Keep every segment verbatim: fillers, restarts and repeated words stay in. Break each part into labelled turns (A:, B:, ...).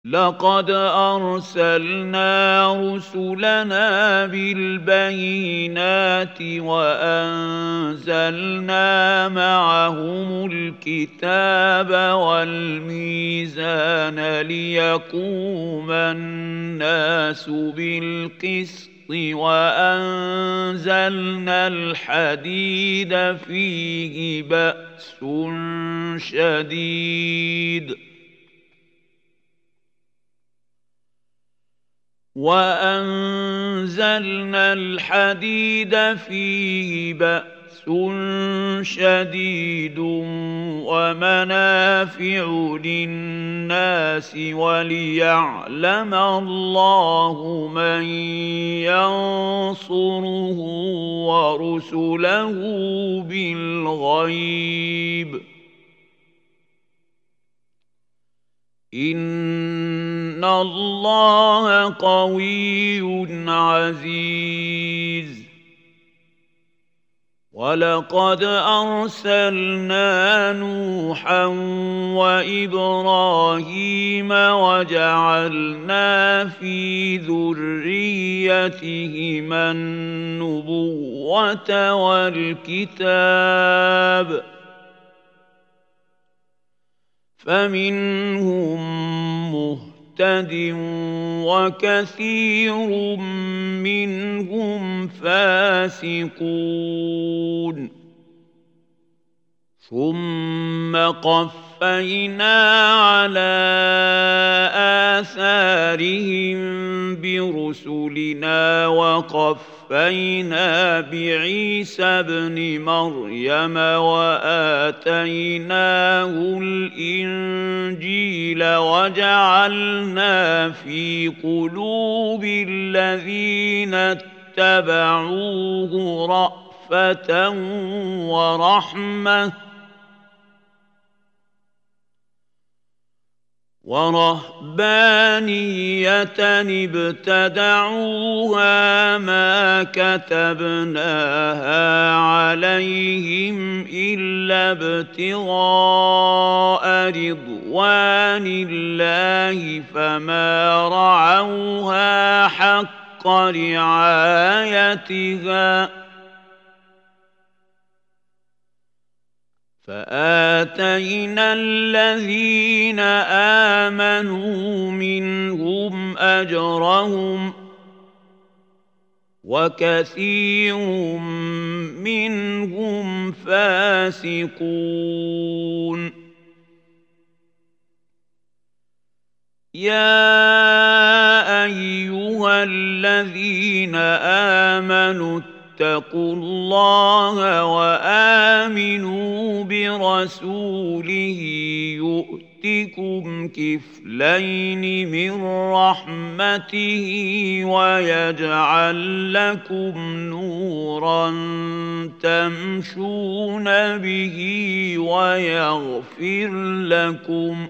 A: لقد أرسلنا رسلنا بالبينات وأنزلنا معهم الكتاب والميزان ليقوم الناس بالقسط وأنزلنا الحديد فيه بأس شديد وأنزلنا الحديد فيه بأس شديد ومنافع للناس وليعلم الله من ينصره ورسله بالغيب إن الله قوي عزيز ولقد أرسلنا نوحا وإبراهيم وجعلنا في ذريتهما النبوة والكتاب فمنهم مهتد وكثير منهم فاسقون ثم قفينا على آثارهم برسلنا وقفينا بعيسى ابن مريم وآتيناه الإنجيل وجعلنا في قلوب الذين اتبعوه رأفة ورحمة ورهبانية ابتدعوها ما كتبناها عليهم إلا ابتغاء رضوان الله فما رعوها حق رعايتها فآتينا الذين آمنوا منهم أجرهم وكثير منهم فاسقون يا أيها الذين آمنوا اتقوا الله وآمنوا برسوله يؤتكم كفلين من رحمته ويجعل لكم نورا تمشون به ويغفر لكم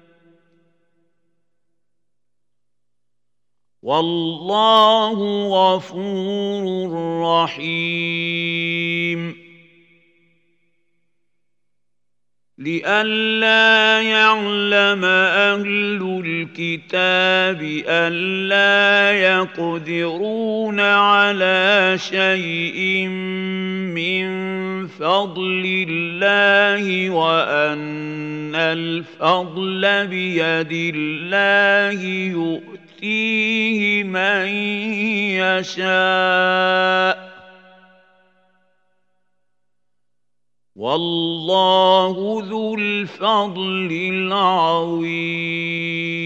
A: والله غفور رحيم لئلا يعلم أهل الكتاب ألا يقدرون على شيء من فضل الله وأن الفضل بيد الله يؤتيه يؤتيه من يشاء والله ذو الفضل العظيم